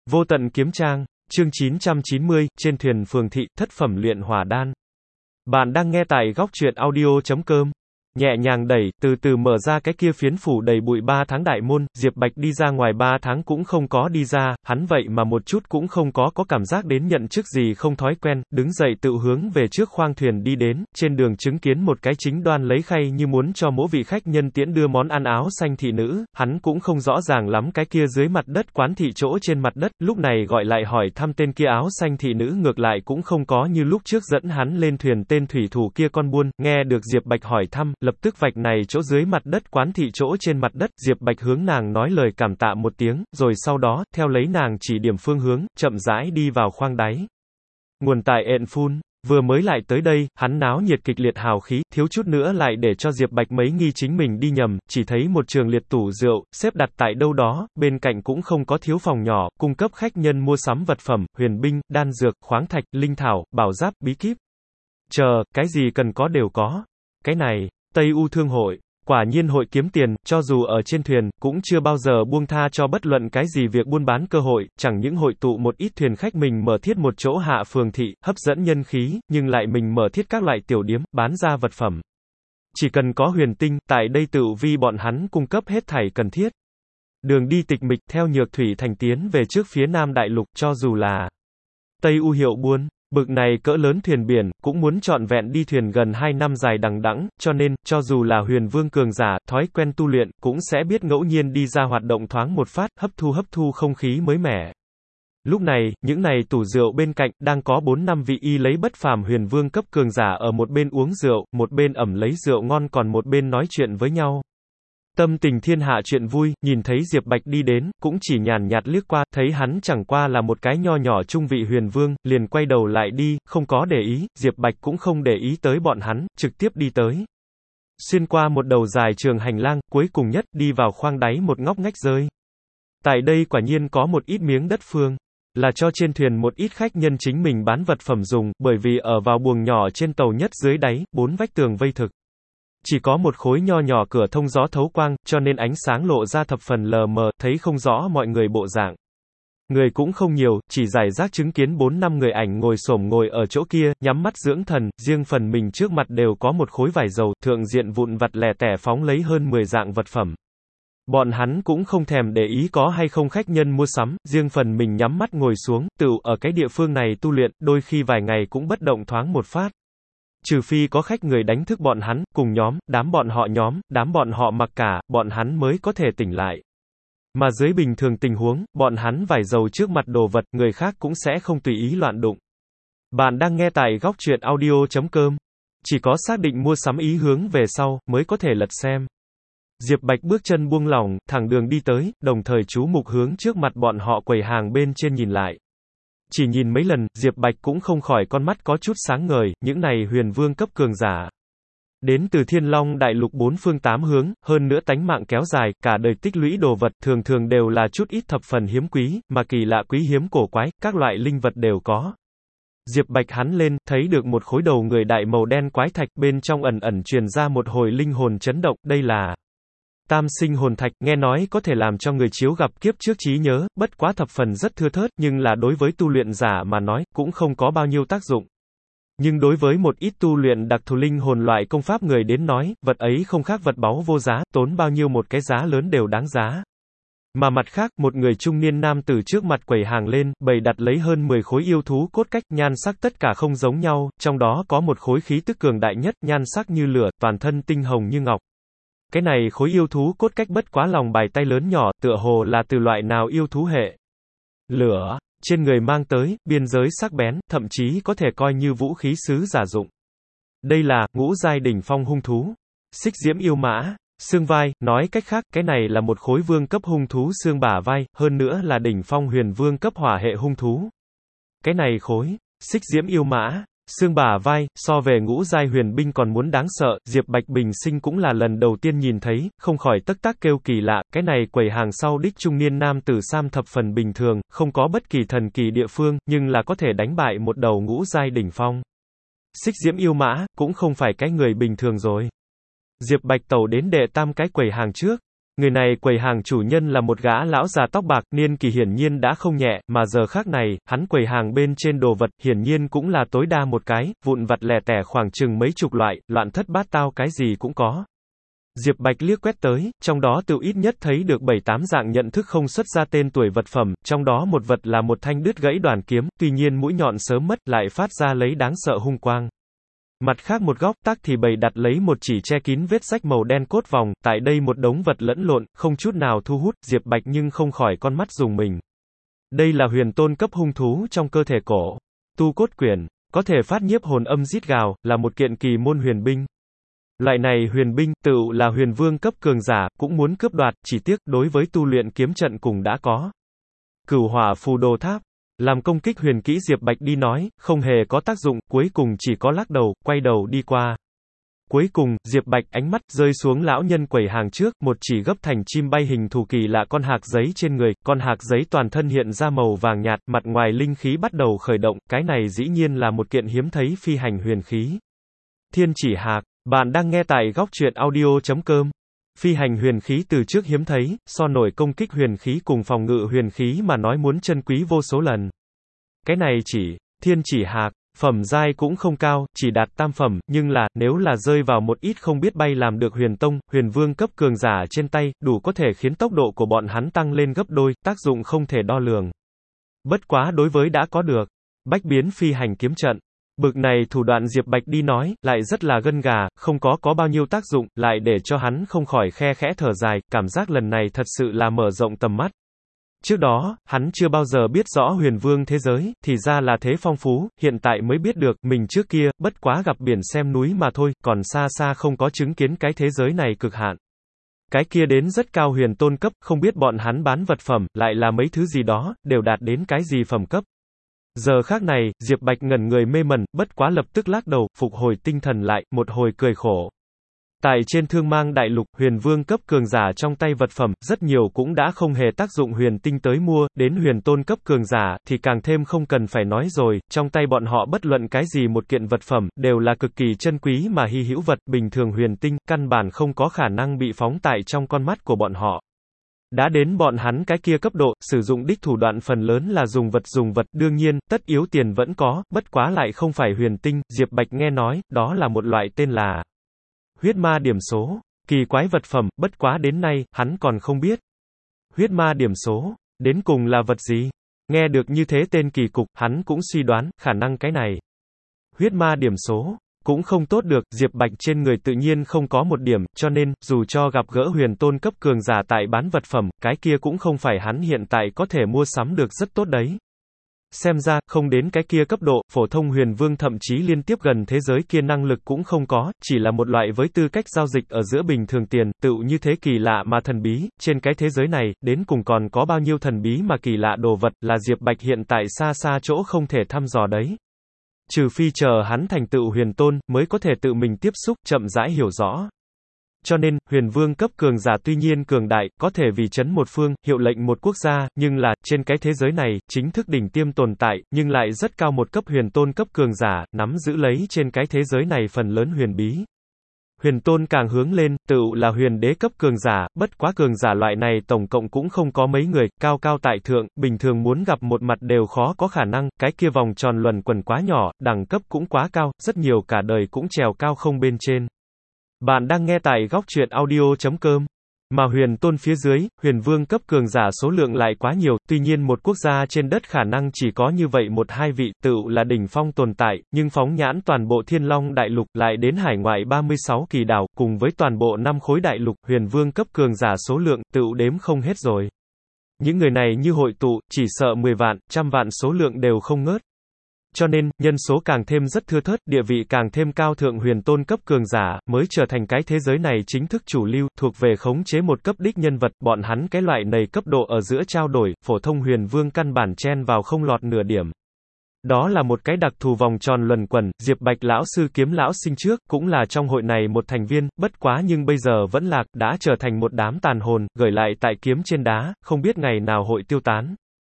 Vô tận kiếm trang, chương 990, trên thuyền phường thị, thất phẩm luyện hỏa đan. Bạn đang nghe tại góc truyện audio.com. Nhẹ nhàng đẩy, từ từ mở ra cái kia phiến phủ đầy bụi 3 tháng đại môn, Diệp Bạch đi ra ngoài 3 tháng cũng không có đi ra, hắn vậy mà một chút cũng không có cảm giác đến nhận chức gì không thói quen, đứng dậy tự hướng về trước khoang thuyền đi đến, trên đường chứng kiến một cái chính đoan lấy khay như muốn cho mỗi vị khách nhân tiễn đưa món ăn áo xanh thị nữ, hắn cũng không rõ ràng lắm cái kia dưới mặt đất quán thị chỗ trên mặt đất, lúc này gọi lại hỏi thăm tên kia áo xanh thị nữ ngược lại cũng không có như lúc trước dẫn hắn lên thuyền tên thủy thủ kia con buôn, nghe được Diệp Bạch hỏi thăm, lập tức vạch này chỗ dưới mặt đất quán thị chỗ trên mặt đất, Diệp Bạch hướng nàng nói lời cảm tạ một tiếng, rồi sau đó, theo lấy nàng chỉ điểm phương hướng, chậm rãi đi vào khoang đáy. Nguồn tại ện phun, vừa mới lại tới đây, hắn náo nhiệt kịch liệt hào khí, thiếu chút nữa lại để cho Diệp Bạch mấy nghi chính mình đi nhầm, chỉ thấy một trường liệt tủ rượu, xếp đặt tại đâu đó, bên cạnh cũng không có thiếu phòng nhỏ, cung cấp khách nhân mua sắm vật phẩm, huyền binh, đan dược, khoáng thạch, linh thảo, bảo giáp, bí kíp. Cái gì cần có đều có. Cái này, Tây U Thương hội, quả nhiên hội kiếm tiền, cho dù ở trên thuyền, cũng chưa bao giờ buông tha cho bất luận cái gì việc buôn bán cơ hội, chẳng những hội tụ một ít thuyền khách mình mở thiết một chỗ hạ phường thị, hấp dẫn nhân khí, nhưng lại mình mở thiết các loại tiểu điếm, bán ra vật phẩm. Chỉ cần có huyền tinh, tại đây tự vi bọn hắn cung cấp hết thảy cần thiết. Đường đi tịch mịch, theo Nhược Thủy Thành tiến về trước phía Nam Đại Lục, cho dù là Tây U hiệu buôn. Bực này cỡ lớn thuyền biển, cũng muốn trọn vẹn đi thuyền gần 2 năm dài đằng đẵng, cho nên, cho dù là huyền vương cường giả, thói quen tu luyện, cũng sẽ biết ngẫu nhiên đi ra hoạt động thoáng một phát, hấp thu không khí mới mẻ. Lúc này, những này tủ rượu bên cạnh, đang có 4-5 vị y lấy bất phàm huyền vương cấp cường giả ở một bên uống rượu, một bên ẩm lấy rượu ngon còn một bên nói chuyện với nhau. Tâm tình thiên hạ chuyện vui, nhìn thấy Diệp Bạch đi đến, cũng chỉ nhàn nhạt liếc qua, thấy hắn chẳng qua là một cái nho nhỏ trung vị huyền vương, liền quay đầu lại đi, không có để ý, Diệp Bạch cũng không để ý tới bọn hắn, trực tiếp đi tới. Xuyên qua một đầu dài trường hành lang, cuối cùng nhất, đi vào khoang đáy một ngóc ngách rơi. Tại đây quả nhiên có một ít miếng đất phương, là cho trên thuyền một ít khách nhân chính mình bán vật phẩm dùng, bởi vì ở vào buồng nhỏ trên tàu nhất dưới đáy, 4 vách tường vây thực. Chỉ có một khối nho nhỏ cửa thông gió thấu quang, cho nên ánh sáng lộ ra thập phần lờ mờ, thấy không rõ mọi người bộ dạng. Người cũng không nhiều, chỉ rải rác chứng kiến 4-5 người ảnh ngồi xổm ngồi ở chỗ kia, nhắm mắt dưỡng thần, riêng phần mình trước mặt đều có một khối vải dầu, thượng diện vụn vặt lẻ tẻ phóng lấy hơn 10 dạng vật phẩm. Bọn hắn cũng không thèm để ý có hay không khách nhân mua sắm, riêng phần mình nhắm mắt ngồi xuống, tựu ở cái địa phương này tu luyện, đôi khi vài ngày cũng bất động thoáng một phát. Trừ phi có khách người đánh thức bọn hắn, cùng đám bọn họ mặc cả, bọn hắn mới có thể tỉnh lại. Mà dưới bình thường tình huống, bọn hắn vải dầu trước mặt đồ vật, người khác cũng sẽ không tùy ý loạn đụng. Bạn đang nghe tại góc truyện audio.com. Chỉ có xác định mua sắm ý hướng về sau, mới có thể lật xem. Diệp Bạch bước chân buông lỏng, thẳng đường đi tới, đồng thời chú mục hướng trước mặt bọn họ quầy hàng bên trên nhìn lại. Chỉ nhìn mấy lần, Diệp Bạch cũng không khỏi con mắt có chút sáng ngời, những này huyền vương cấp cường giả. Đến từ Thiên Long Đại Lục 4 phương 8 hướng, hơn nữa tánh mạng kéo dài, cả đời tích lũy đồ vật, thường thường đều là chút ít thập phần hiếm quý, mà kỳ lạ quý hiếm cổ quái, các loại linh vật đều có. Diệp Bạch hắn lên, thấy được một khối đầu người đại màu đen quái thạch, bên trong ẩn truyền ra một hồi linh hồn chấn động, đây là Tam sinh hồn thạch, nghe nói có thể làm cho người chiếu gặp kiếp trước trí nhớ, bất quá thập phần rất thưa thớt, nhưng là đối với tu luyện giả mà nói, cũng không có bao nhiêu tác dụng. Nhưng đối với một ít tu luyện đặc thù linh hồn loại công pháp người đến nói, vật ấy không khác vật báu vô giá, tốn bao nhiêu một cái giá lớn đều đáng giá. Mà mặt khác, một người trung niên nam từ trước mặt quầy hàng lên, bày đặt lấy hơn 10 khối yêu thú cốt cách, nhan sắc tất cả không giống nhau, trong đó có một khối khí tức cường đại nhất, nhan sắc như lửa, toàn thân tinh hồng như ngọc. Cái này khối yêu thú cốt cách bất quá lòng bài tay lớn nhỏ, tựa hồ là từ loại nào yêu thú hệ. Lửa, trên người mang tới, biên giới sắc bén, thậm chí có thể coi như vũ khí sứ giả dụng. Đây là, ngũ giai đỉnh phong hung thú. Xích diễm yêu mã, xương vai, nói cách khác, cái này là một khối vương cấp hung thú xương bả vai, hơn nữa là đỉnh phong huyền vương cấp hỏa hệ hung thú. Cái này khối, xích diễm yêu mã. Xương bả vai, so về ngũ giai huyền binh còn muốn đáng sợ, Diệp Bạch bình sinh cũng là lần đầu tiên nhìn thấy, không khỏi tắc tác kêu kỳ lạ, cái này quầy hàng sau đích trung niên nam tử sam thập phần bình thường, không có bất kỳ thần kỳ địa phương, nhưng là có thể đánh bại một đầu ngũ giai đỉnh phong. Xích diễm yêu mã, cũng không phải cái người bình thường rồi. Diệp Bạch tẩu đến đệ tam cái quầy hàng trước, Người này quầy hàng chủ nhân là một gã lão già tóc bạc, niên kỳ hiển nhiên đã không nhẹ, mà giờ khác này, hắn quầy hàng bên trên đồ vật, hiển nhiên cũng là tối đa một cái, vụn vặt lẻ tẻ khoảng chừng mấy chục loại, loạn thất bát tao cái gì cũng có. Diệp Bạch liếc quét tới, trong đó tự ít nhất thấy được 7-8 dạng nhận thức không xuất ra tên tuổi vật phẩm, trong đó một vật là một thanh đứt gãy đoàn kiếm, tuy nhiên mũi nhọn sớm mất, lại phát ra lấy đáng sợ hung quang. Mặt khác một góc tắc thì bày đặt lấy một chỉ che kín vết rách màu đen cốt vòng, tại đây một đống vật lẫn lộn, không chút nào thu hút, Diệp Bạch nhưng không khỏi con mắt rùng mình. Đây là huyền tôn cấp hung thú trong cơ thể cổ. Tu cốt quyển, có thể phát nhiếp hồn âm rít gào, là một kiện kỳ môn huyền binh. Loại này huyền binh, tựu là huyền vương cấp cường giả, cũng muốn cướp đoạt, chỉ tiếc, đối với tu luyện kiếm trận cùng đã có. Cửu hỏa phù đồ tháp. Làm công kích huyền kỹ Diệp Bạch đi nói, không hề có tác dụng, cuối cùng chỉ có lắc đầu, quay đầu đi qua. Cuối cùng, Diệp Bạch ánh mắt rơi xuống lão nhân quầy hàng trước, một chỉ gấp thành chim bay hình thù kỳ lạ con hạc giấy trên người, con hạc giấy toàn thân hiện ra màu vàng nhạt, mặt ngoài linh khí bắt đầu khởi động, cái này dĩ nhiên là một kiện hiếm thấy phi hành huyền khí. Thiên chỉ hạc, bạn đang nghe tại góc truyện audio.com. Phi hành huyền khí từ trước hiếm thấy, so nổi công kích huyền khí cùng phòng ngự huyền khí mà nói muốn chân quý vô số lần. Cái này thiên chỉ hạc, phẩm giai cũng không cao, chỉ đạt tam phẩm, nhưng là, nếu là rơi vào một ít không biết bay làm được huyền tông, huyền vương cấp cường giả trên tay, đủ có thể khiến tốc độ của bọn hắn tăng lên gấp đôi, tác dụng không thể đo lường. Bất quá đối với đã có được bách biến phi hành kiếm trận, bực này thủ đoạn Diệp Bạch đi nói, lại rất là gân gà, không có bao nhiêu tác dụng, lại để cho hắn không khỏi khe khẽ thở dài, cảm giác lần này thật sự là mở rộng tầm mắt. Trước đó, hắn chưa bao giờ biết rõ huyền vương thế giới, thì ra là thế phong phú, hiện tại mới biết được, mình trước kia, bất quá gặp biển xem núi mà thôi, còn xa xa không có chứng kiến cái thế giới này cực hạn. Cái kia đến rất cao huyền tôn cấp, không biết bọn hắn bán vật phẩm, lại là mấy thứ gì đó, đều đạt đến cái gì phẩm cấp. Giờ khác này, Diệp Bạch ngẩn người mê mẩn, bất quá lập tức lắc đầu, phục hồi tinh thần lại, một hồi cười khổ. Tại trên thương mang đại lục, huyền vương cấp cường giả trong tay vật phẩm, rất nhiều cũng đã không hề tác dụng huyền tinh tới mua, đến huyền tôn cấp cường giả, thì càng thêm không cần phải nói rồi, trong tay bọn họ bất luận cái gì một kiện vật phẩm, đều là cực kỳ chân quý mà hy hữu vật, bình thường huyền tinh, căn bản không có khả năng bị phóng tại trong con mắt của bọn họ. Đã đến bọn hắn cái kia cấp độ, sử dụng đích thủ đoạn phần lớn là dùng vật, đương nhiên, tất yếu tiền vẫn có, bất quá lại không phải huyền tinh, Diệp Bạch nghe nói, đó là một loại tên là huyết ma điểm số, kỳ quái vật phẩm, bất quá đến nay, hắn còn không biết. Huyết ma điểm số, đến cùng là vật gì? Nghe được như thế tên kỳ cục, hắn cũng suy đoán, khả năng cái này. Huyết ma điểm số, cũng không tốt được, Diệp Bạch trên người tự nhiên không có một điểm, cho nên, dù cho gặp gỡ huyền tôn cấp cường giả tại bán vật phẩm, cái kia cũng không phải hắn hiện tại có thể mua sắm được rất tốt đấy. Xem ra, không đến cái kia cấp độ, phổ thông huyền vương thậm chí liên tiếp gần thế giới kia năng lực cũng không có, chỉ là một loại với tư cách giao dịch ở giữa bình thường tiền, tựu như thế kỳ lạ mà thần bí, trên cái thế giới này, đến cùng còn có bao nhiêu thần bí mà kỳ lạ đồ vật, là Diệp Bạch hiện tại xa xa chỗ không thể thăm dò đấy. Trừ phi chờ hắn thành tựu huyền tôn, mới có thể tự mình tiếp xúc, chậm rãi hiểu rõ. Cho nên, huyền vương cấp cường giả tuy nhiên cường đại, có thể vì chấn một phương, hiệu lệnh một quốc gia, nhưng là, trên cái thế giới này, chính thức đỉnh tiêm tồn tại, nhưng lại rất cao một cấp huyền tôn cấp cường giả, nắm giữ lấy trên cái thế giới này phần lớn huyền bí. Huyền tôn càng hướng lên, tựu là huyền đế cấp cường giả, bất quá cường giả loại này tổng cộng cũng không có mấy người, cao cao tại thượng, bình thường muốn gặp một mặt đều khó có khả năng, cái kia vòng tròn luẩn quẩn quá nhỏ, đẳng cấp cũng quá cao, rất nhiều cả đời cũng trèo cao không bên trên. Bạn đang nghe tại góc truyện audio.com. Mà huyền tôn phía dưới, huyền vương cấp cường giả số lượng lại quá nhiều, tuy nhiên một quốc gia trên đất khả năng chỉ có như vậy một hai vị, tựu là đỉnh phong tồn tại, nhưng phóng nhãn toàn bộ Thiên Long đại lục, lại đến hải ngoại 36 kỳ đảo, cùng với toàn bộ 5 khối đại lục, huyền vương cấp cường giả số lượng, tựu đếm không hết rồi. Những người này như hội tụ, chỉ sợ 10 vạn, trăm vạn số lượng đều không ngớt. Cho nên, nhân số càng thêm rất thưa thớt, địa vị càng thêm cao thượng huyền tôn cấp cường giả, mới trở thành cái thế giới này chính thức chủ lưu, thuộc về khống chế một cấp đích nhân vật, bọn hắn cái loại này cấp độ ở giữa trao đổi, phổ thông huyền vương căn bản chen vào không lọt nửa điểm. Đó là một cái đặc thù vòng tròn luẩn quẩn, Diệp Bạch lão sư kiếm lão sinh trước, cũng là trong hội này một thành viên, bất quá nhưng bây giờ vẫn lạc, đã trở thành một đám tàn hồn, gửi lại tại kiếm trên đá, không biết ngày nào hội tiêu tán.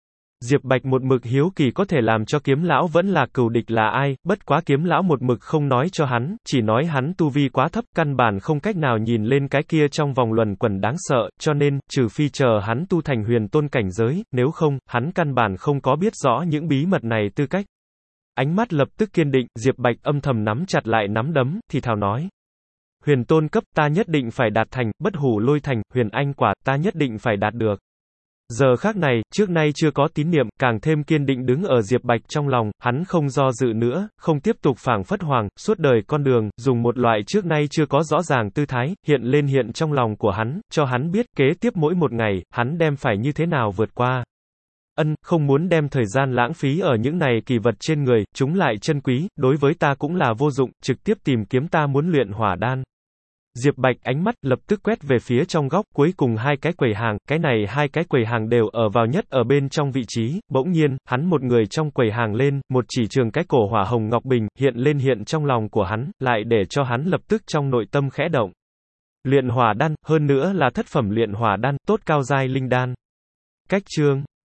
Diệp Bạch một mực hiếu kỳ có thể làm cho Kiếm lão vẫn là cừu địch là ai, bất quá Kiếm lão một mực không nói cho hắn, chỉ nói hắn tu vi quá thấp, căn bản không cách nào nhìn lên cái kia trong vòng luẩn quẩn đáng sợ, cho nên, trừ phi chờ hắn tu thành huyền tôn cảnh giới, nếu không, hắn căn bản không có biết rõ những bí mật này tư cách. Ánh mắt lập tức kiên định, Diệp Bạch âm thầm nắm chặt lại nắm đấm, thì thào nói. Huyền tôn cấp, ta nhất định phải đạt thành, bất hủ lôi thành, huyền anh quả, ta nhất định phải đạt được. Giờ khác này, trước nay chưa có tín niệm, càng thêm kiên định đứng ở Diệp Bạch trong lòng, hắn không do dự nữa, không tiếp tục phảng phất hoàng, suốt đời con đường, dùng một loại trước nay chưa có rõ ràng tư thái, hiện trong lòng của hắn, cho hắn biết, kế tiếp mỗi một ngày, hắn đem phải như thế nào vượt qua. Không muốn đem thời gian lãng phí ở những này kỳ vật trên người, chúng lại chân quý, đối với ta cũng là vô dụng, trực tiếp tìm kiếm ta muốn luyện hỏa đan. Diệp Bạch ánh mắt lập tức quét về phía trong góc, cuối cùng hai cái quầy hàng, cái này hai cái quầy hàng đều ở vào nhất ở bên trong vị trí, bỗng nhiên, hắn một người trong quầy hàng lên, một chỉ trường cái cổ hỏa hồng ngọc bình, hiện trong lòng của hắn, lại để cho hắn lập tức trong nội tâm khẽ động. Luyện hỏa đan, hơn nữa là thất phẩm luyện hỏa đan, tốt cao giai linh đan. Cách chương